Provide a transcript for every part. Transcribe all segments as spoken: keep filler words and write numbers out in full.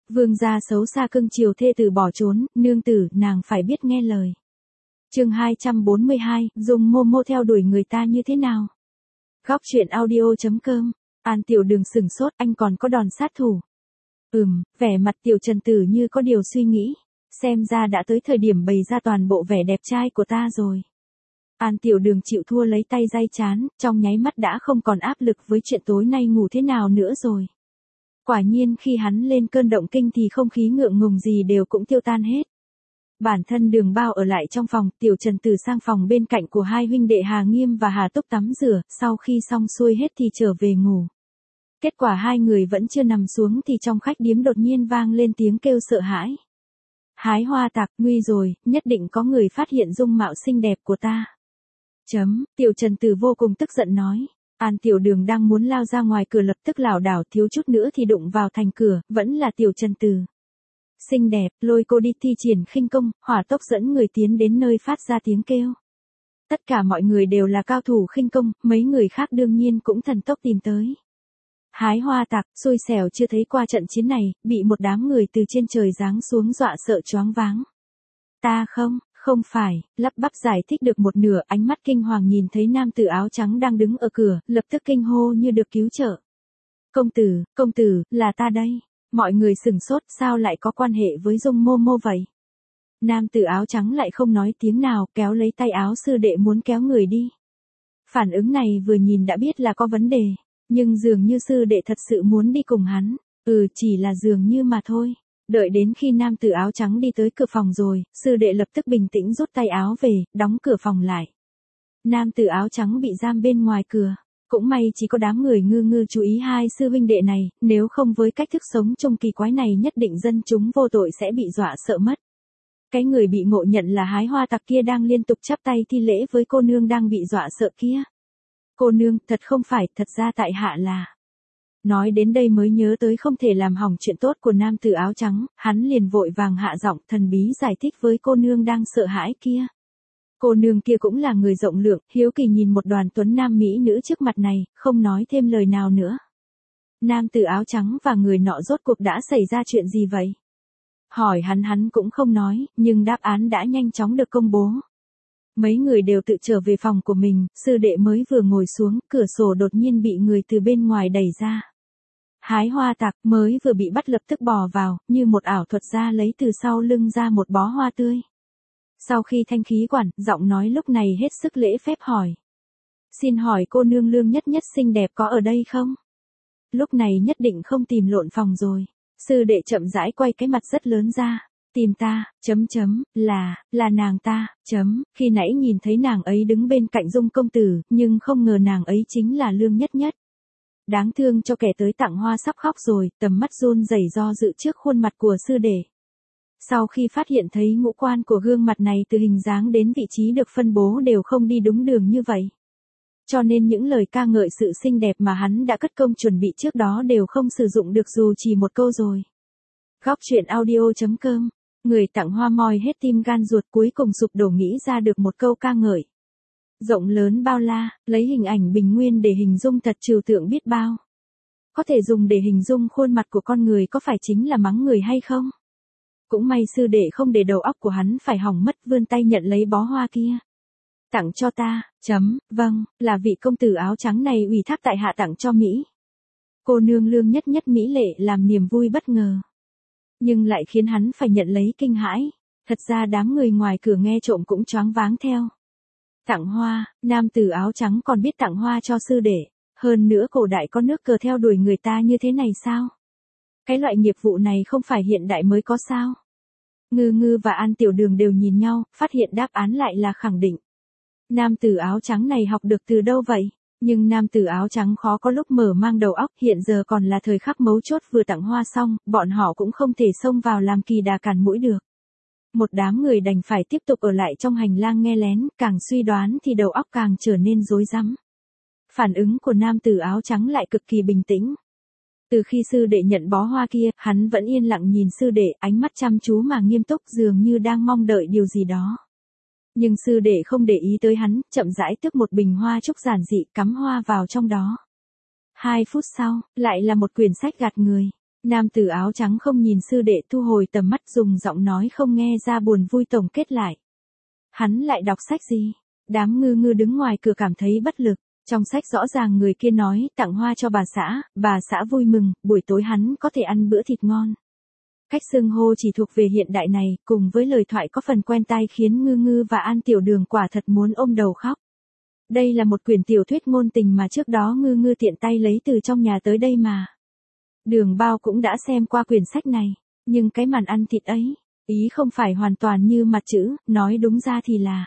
Vương gia xấu xa cưng chiều thê tử bỏ trốn, nương tử, nàng phải biết nghe lời. Chương hai trăm bốn mươi hai, dùng Momo theo đuổi người ta như thế nào? Góc truyện audio.com. An Tiểu Đường sửng sốt, anh còn có đòn sát thủ. Ừm, vẻ mặt Tiểu Trần Tử như có điều suy nghĩ, xem ra đã tới thời điểm bày ra toàn bộ vẻ đẹp trai của ta rồi. An Tiểu Đường chịu thua lấy tay day chán, trong nháy mắt đã không còn áp lực với chuyện tối nay ngủ thế nào nữa rồi. Quả nhiên khi hắn lên cơn động kinh thì không khí ngượng ngùng gì đều cũng tiêu tan hết. Bản thân Đường Bao ở lại trong phòng, Tiểu Trần Tử sang phòng bên cạnh của hai huynh đệ Hà Nghiêm và Hà Túc tắm rửa, sau khi xong xuôi hết thì trở về ngủ. Kết quả hai người vẫn chưa nằm xuống thì trong khách điếm đột nhiên vang lên tiếng kêu sợ hãi. Hái Hoa Tạc, nguy rồi, nhất định có người phát hiện dung mạo xinh đẹp của ta. Chấm, Tiểu Trần Tử vô cùng tức giận nói. An Tiểu Đường đang muốn lao ra ngoài cửa lập tức lảo đảo thiếu chút nữa thì đụng vào thành cửa, vẫn là Tiểu Trần Tử. Xinh đẹp, lôi cô đi thi triển khinh công, hỏa tốc dẫn người tiến đến nơi phát ra tiếng kêu. Tất cả mọi người đều là cao thủ khinh công, mấy người khác đương nhiên cũng thần tốc tìm tới. Hái Hoa Tạc, xui xẻo chưa thấy qua trận chiến này, bị một đám người từ trên trời giáng xuống dọa sợ choáng váng. Ta không, không phải, lắp bắp giải thích được một nửa, ánh mắt kinh hoàng nhìn thấy nam tử áo trắng đang đứng ở cửa, lập tức kinh hô như được cứu trợ. Công tử, công tử, là ta đây. Mọi người sửng sốt, sao lại có quan hệ với Dung Momo vậy? Nam tử áo trắng lại không nói tiếng nào, kéo lấy tay áo sư đệ muốn kéo người đi. Phản ứng này vừa nhìn đã biết là có vấn đề, nhưng dường như sư đệ thật sự muốn đi cùng hắn. Ừ, chỉ là dường như mà thôi. Đợi đến khi nam tử áo trắng đi tới cửa phòng rồi, sư đệ lập tức bình tĩnh rút tay áo về, đóng cửa phòng lại. Nam tử áo trắng bị giam bên ngoài cửa. Cũng may chỉ có đám người ngư ngư chú ý hai sư huynh đệ này, nếu không với cách thức sống trong kỳ quái này nhất định dân chúng vô tội sẽ bị dọa sợ mất. Cái người bị ngộ nhận là Hái Hoa Tạc kia đang liên tục chắp tay thi lễ với cô nương đang bị dọa sợ kia. Cô nương, thật không phải, thật ra tại hạ là... Nói đến đây mới nhớ tới không thể làm hỏng chuyện tốt của nam tử áo trắng, hắn liền vội vàng hạ giọng thần bí giải thích với cô nương đang sợ hãi kia. Cô nương kia cũng là người rộng lượng, hiếu kỳ nhìn một đoàn tuấn nam mỹ nữ trước mặt này, không nói thêm lời nào nữa. Nam tử áo trắng và người nọ rốt cuộc đã xảy ra chuyện gì vậy? Hỏi hắn hắn cũng không nói, nhưng đáp án đã nhanh chóng được công bố. Mấy người đều tự trở về phòng của mình, sư đệ mới vừa ngồi xuống, cửa sổ đột nhiên bị người từ bên ngoài đẩy ra. Hái Hoa Tạc mới vừa bị bắt lập tức bò vào, như một ảo thuật ra lấy từ sau lưng ra một bó hoa tươi. Sau khi thanh khí quản, giọng nói lúc này hết sức lễ phép hỏi. Xin hỏi cô nương Lương Nhất Nhất xinh đẹp có ở đây không? Lúc này nhất định không tìm lộn phòng rồi. Sư đệ chậm rãi quay cái mặt rất lớn ra. Tìm ta, chấm chấm, là, là nàng ta, chấm, khi nãy nhìn thấy nàng ấy đứng bên cạnh Dung công tử, nhưng không ngờ nàng ấy chính là Lương Nhất Nhất. Đáng thương cho kẻ tới tặng hoa sắp khóc rồi, tầm mắt run rẩy do dự trước khuôn mặt của sư đệ. Sau khi phát hiện thấy ngũ quan của gương mặt này từ hình dáng đến vị trí được phân bố đều không đi đúng đường như vậy. Cho nên những lời ca ngợi sự xinh đẹp mà hắn đã cất công chuẩn bị trước đó đều không sử dụng được dù chỉ một câu rồi. Góc truyện audio.com. Người tặng hoa moi hết tim gan ruột cuối cùng sụp đổ nghĩ ra được một câu ca ngợi. Rộng lớn bao la, lấy hình ảnh bình nguyên để hình dung thật trừu tượng biết bao. Có thể dùng để hình dung khuôn mặt của con người có phải chính là mắng người hay không? Cũng may sư đệ không để đầu óc của hắn phải hỏng mất vươn tay nhận lấy bó hoa kia. Tặng cho ta, chấm, vâng, là vị công tử áo trắng này ủy thác tại hạ tặng cho Mỹ. Cô nương Lương Nhất Nhất mỹ lệ làm niềm vui bất ngờ. Nhưng lại khiến hắn phải nhận lấy kinh hãi. Thật ra đám người ngoài cửa nghe trộm cũng choáng váng theo. Tặng hoa, nam tử áo trắng còn biết tặng hoa cho sư đệ. Hơn nữa cổ đại có nước cờ theo đuổi người ta như thế này sao? Cái loại nghiệp vụ này không phải hiện đại mới có sao? Ngư Ngư và An Tiểu Đường đều nhìn nhau, phát hiện đáp án lại là khẳng định. Nam tử áo trắng này học được từ đâu vậy? Nhưng nam tử áo trắng khó có lúc mở mang đầu óc, hiện giờ còn là thời khắc mấu chốt vừa tặng hoa xong, bọn họ cũng không thể xông vào làm kỳ đà cản mũi được. Một đám người đành phải tiếp tục ở lại trong hành lang nghe lén, càng suy đoán thì đầu óc càng trở nên rối rắm. Phản ứng của nam tử áo trắng lại cực kỳ bình tĩnh. Từ khi sư đệ nhận bó hoa kia, hắn vẫn yên lặng nhìn sư đệ, ánh mắt chăm chú mà nghiêm túc dường như đang mong đợi điều gì đó. Nhưng sư đệ không để ý tới hắn, chậm rãi tước một bình hoa trúc giản dị cắm hoa vào trong đó. Hai phút sau, lại là một quyển sách gạt người. Nam tử áo trắng không nhìn sư đệ thu hồi tầm mắt dùng giọng nói không nghe ra buồn vui tổng kết lại. Hắn lại đọc sách gì? Đám ngư ngư đứng ngoài cửa cảm thấy bất lực. Trong sách rõ ràng người kia nói tặng hoa cho bà xã, bà xã vui mừng, buổi tối hắn có thể ăn bữa thịt ngon. Cách xưng hô chỉ thuộc về hiện đại này, cùng với lời thoại có phần quen tai khiến ngư ngư và An Tiểu Đường quả thật muốn ôm đầu khóc. Đây là một quyển tiểu thuyết ngôn tình mà trước đó ngư ngư tiện tay lấy từ trong nhà tới đây mà. Đường Bao cũng đã xem qua quyển sách này, nhưng cái màn ăn thịt ấy, ý không phải hoàn toàn như mặt chữ, nói đúng ra thì là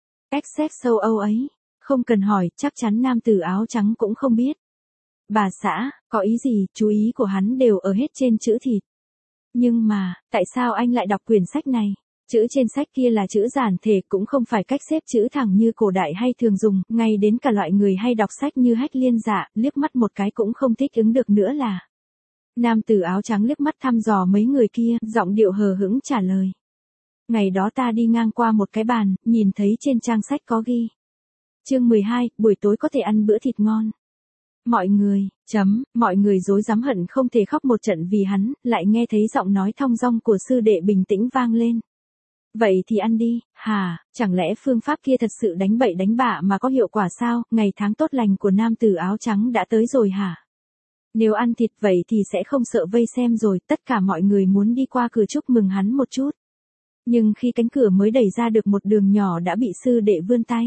Essex châu Âu ấy. Không cần hỏi, chắc chắn nam tử áo trắng cũng không biết. Bà xã, có ý gì, chú ý của hắn đều ở hết trên chữ thịt. Nhưng mà, tại sao anh lại đọc quyển sách này? Chữ trên sách kia là chữ giản thể, cũng không phải cách xếp chữ thẳng như cổ đại hay thường dùng, ngay đến cả loại người hay đọc sách như Hách Liên Dạ, liếc mắt một cái cũng không thích ứng được nữa là. Nam tử áo trắng liếc mắt thăm dò mấy người kia, giọng điệu hờ hững trả lời. Ngày đó ta đi ngang qua một cái bàn, nhìn thấy trên trang sách có ghi. Chương mười hai, buổi tối có thể ăn bữa thịt ngon. Mọi người, chấm, mọi người rối rắm hận không thể khóc một trận vì hắn, lại nghe thấy giọng nói thong dong của sư đệ bình tĩnh vang lên. Vậy thì ăn đi, hà, chẳng lẽ phương pháp kia thật sự đánh bậy đánh bạ mà có hiệu quả sao, ngày tháng tốt lành của nam tử áo trắng đã tới rồi hả? Nếu ăn thịt vậy thì sẽ không sợ vây xem rồi, tất cả mọi người muốn đi qua cửa chúc mừng hắn một chút. Nhưng khi cánh cửa mới đẩy ra được một đường nhỏ đã bị sư đệ vươn tay.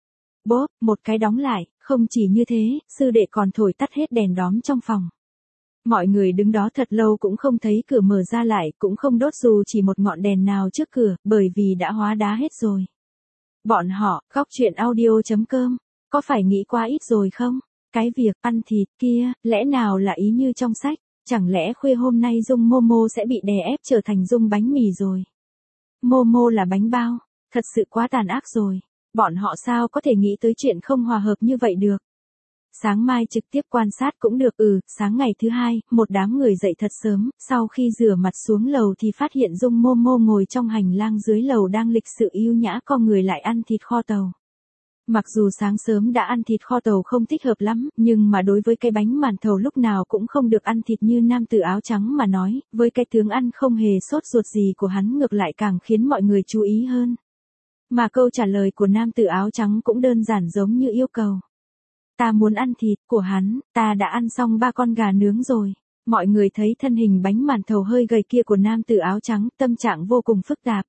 Bốp, một cái đóng lại, không chỉ như thế, sư đệ còn thổi tắt hết đèn đóm trong phòng. Mọi người đứng đó thật lâu cũng không thấy cửa mở ra lại, cũng không đốt dù chỉ một ngọn đèn nào trước cửa, bởi vì đã hóa đá hết rồi. Bọn họ, góc chuyện audio chấm com, có phải nghĩ quá ít rồi không? Cái việc ăn thịt kia, lẽ nào là ý như trong sách? Chẳng lẽ khuya hôm nay Dung Momo sẽ bị đè ép trở thành Dung bánh mì rồi? Momo là bánh bao, thật sự quá tàn ác rồi. Bọn họ sao có thể nghĩ tới chuyện không hòa hợp như vậy được? Sáng mai trực tiếp quan sát cũng được. Ừ, sáng ngày thứ hai, một đám người dậy thật sớm, sau khi rửa mặt xuống lầu thì phát hiện Dung Momo ngồi trong hành lang dưới lầu đang lịch sự yêu nhã co người lại ăn thịt kho tàu. Mặc dù sáng sớm đã ăn thịt kho tàu không thích hợp lắm, nhưng mà đối với cái bánh màn thầu lúc nào cũng không được ăn thịt như nam tử áo trắng mà nói, với cái tướng ăn không hề sốt ruột gì của hắn ngược lại càng khiến mọi người chú ý hơn. Mà câu trả lời của nam tử áo trắng cũng đơn giản giống như yêu cầu. Ta muốn ăn thịt của hắn, ta đã ăn xong ba con gà nướng rồi. Mọi người thấy thân hình bánh màn thầu hơi gầy kia của nam tử áo trắng, tâm trạng vô cùng phức tạp.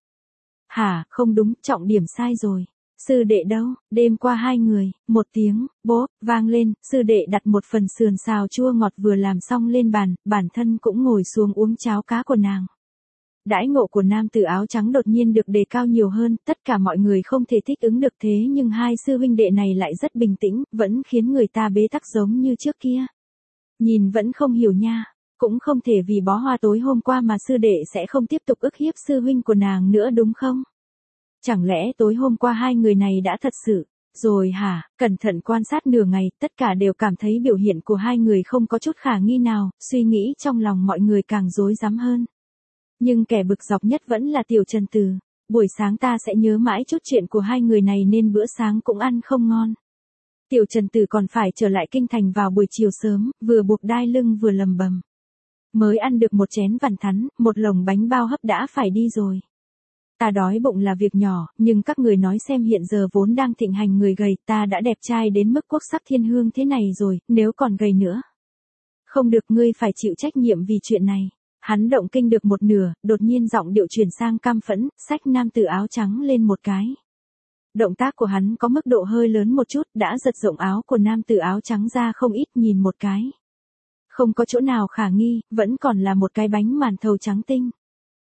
Hả, không đúng, trọng điểm sai rồi. Sư đệ đâu, đêm qua hai người, một tiếng, bốp, vang lên, sư đệ đặt một phần sườn xào chua ngọt vừa làm xong lên bàn, bản thân cũng ngồi xuống uống cháo cá của nàng. Đãi ngộ của nam tử áo trắng đột nhiên được đề cao nhiều hơn, tất cả mọi người không thể thích ứng được thế nhưng hai sư huynh đệ này lại rất bình tĩnh, vẫn khiến người ta bế tắc giống như trước kia. Nhìn vẫn không hiểu nha, cũng không thể vì bó hoa tối hôm qua mà sư đệ sẽ không tiếp tục ức hiếp sư huynh của nàng nữa đúng không? Chẳng lẽ tối hôm qua hai người này đã thật sự, rồi hả, cẩn thận quan sát nửa ngày, tất cả đều cảm thấy biểu hiện của hai người không có chút khả nghi nào, suy nghĩ trong lòng mọi người càng rối rắm hơn. Nhưng kẻ bực dọc nhất vẫn là Tiểu Trần Tử. Buổi sáng ta sẽ nhớ mãi chút chuyện của hai người này nên bữa sáng cũng ăn không ngon. Tiểu Trần Tử còn phải trở lại kinh thành vào buổi chiều sớm, vừa buộc đai lưng vừa lầm bầm. Mới ăn được một chén vằn thắn, một lồng bánh bao hấp đã phải đi rồi. Ta đói bụng là việc nhỏ, nhưng các người nói xem hiện giờ vốn đang thịnh hành người gầy, ta đã đẹp trai đến mức quốc sắc thiên hương thế này rồi, nếu còn gầy nữa. Không được, ngươi phải chịu trách nhiệm vì chuyện này. Hắn động kinh được một nửa, đột nhiên giọng điệu chuyển sang cam phẫn, xách nam tử áo trắng lên một cái. Động tác của hắn có mức độ hơi lớn một chút, đã giật rộng áo của nam tử áo trắng ra không ít, nhìn một cái. Không có chỗ nào khả nghi, vẫn còn là một cái bánh màn thầu trắng tinh.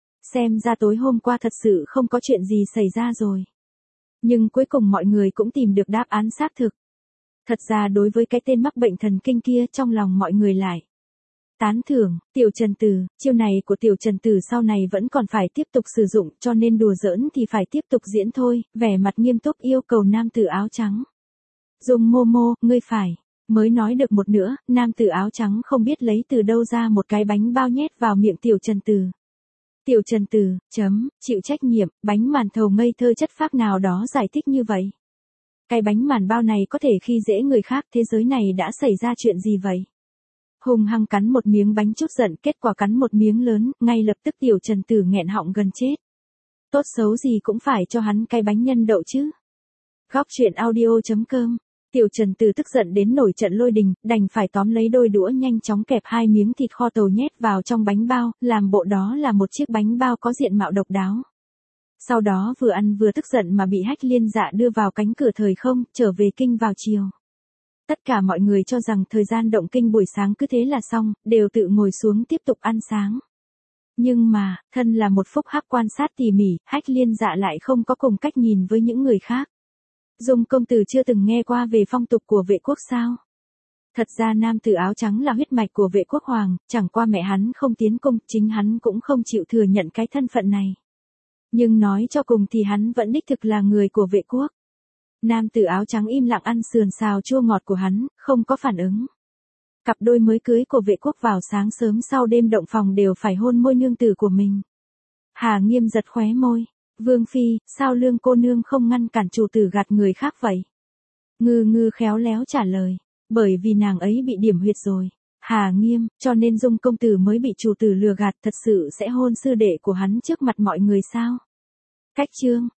Xem ra tối hôm qua thật sự không có chuyện gì xảy ra rồi. Nhưng cuối cùng mọi người cũng tìm được đáp án xác thực. Thật ra đối với cái tên mắc bệnh thần kinh kia trong lòng mọi người lại tán thưởng. Tiểu Trần Tử, chiêu này của Tiểu Trần Tử sau này vẫn còn phải tiếp tục sử dụng, cho nên đùa giỡn thì phải tiếp tục diễn thôi, vẻ mặt nghiêm túc yêu cầu nam tử áo trắng. Dung Momo, ngươi phải. Mới nói được một nữa, nam tử áo trắng không biết lấy từ đâu ra một cái bánh bao nhét vào miệng Tiểu Trần Tử. Tiểu Trần Tử, chấm, chịu trách nhiệm, bánh màn thầu ngây thơ chất phác nào đó giải thích như vậy. Cái bánh màn bao này có thể khi dễ người khác, thế giới này đã xảy ra chuyện gì vậy? hung hăng cắn một miếng bánh chút giận, kết quả cắn một miếng lớn, ngay lập tức tiểu Trần Tử nghẹn họng gần chết. Tốt xấu gì cũng phải cho hắn cái bánh nhân đậu chứ. Góc truyện audio chấm com. Tiểu Trần Tử tức giận đến nổi trận lôi đình, đành phải tóm lấy đôi đũa nhanh chóng kẹp hai miếng thịt kho tàu nhét vào trong bánh bao, làm bộ đó là một chiếc bánh bao có diện mạo độc đáo. Sau đó vừa ăn vừa tức giận mà bị Hách Liên Dạ đưa vào cánh cửa thời không, trở về kinh vào chiều. Tất cả mọi người cho rằng thời gian động kinh buổi sáng cứ thế là xong, đều tự ngồi xuống tiếp tục ăn sáng. Nhưng mà, thân là một phúc hắc quan sát tỉ mỉ, Hách Liên Dạ lại không có cùng cách nhìn với những người khác. Dung công tử chưa từng nghe qua về phong tục của vệ quốc sao? Thật ra nam tử áo trắng là huyết mạch của vệ quốc hoàng, chẳng qua mẹ hắn không tiến cung, chính hắn cũng không chịu thừa nhận cái thân phận này. Nhưng nói cho cùng thì hắn vẫn đích thực là người của vệ quốc. Nam tử áo trắng im lặng ăn sườn xào chua ngọt của hắn, không có phản ứng. Cặp đôi mới cưới của vệ quốc vào sáng sớm sau đêm động phòng đều phải hôn môi nương tử của mình. Hà Nghiêm giật khóe môi. Vương phi, sao Lương cô nương không ngăn cản chủ tử gạt người khác vậy? Ngư ngư khéo léo trả lời. Bởi vì nàng ấy bị điểm huyệt rồi. Hà Nghiêm, cho nên Dung công tử mới bị chủ tử lừa gạt, thật sự sẽ hôn sư đệ của hắn trước mặt mọi người sao? Cách chương.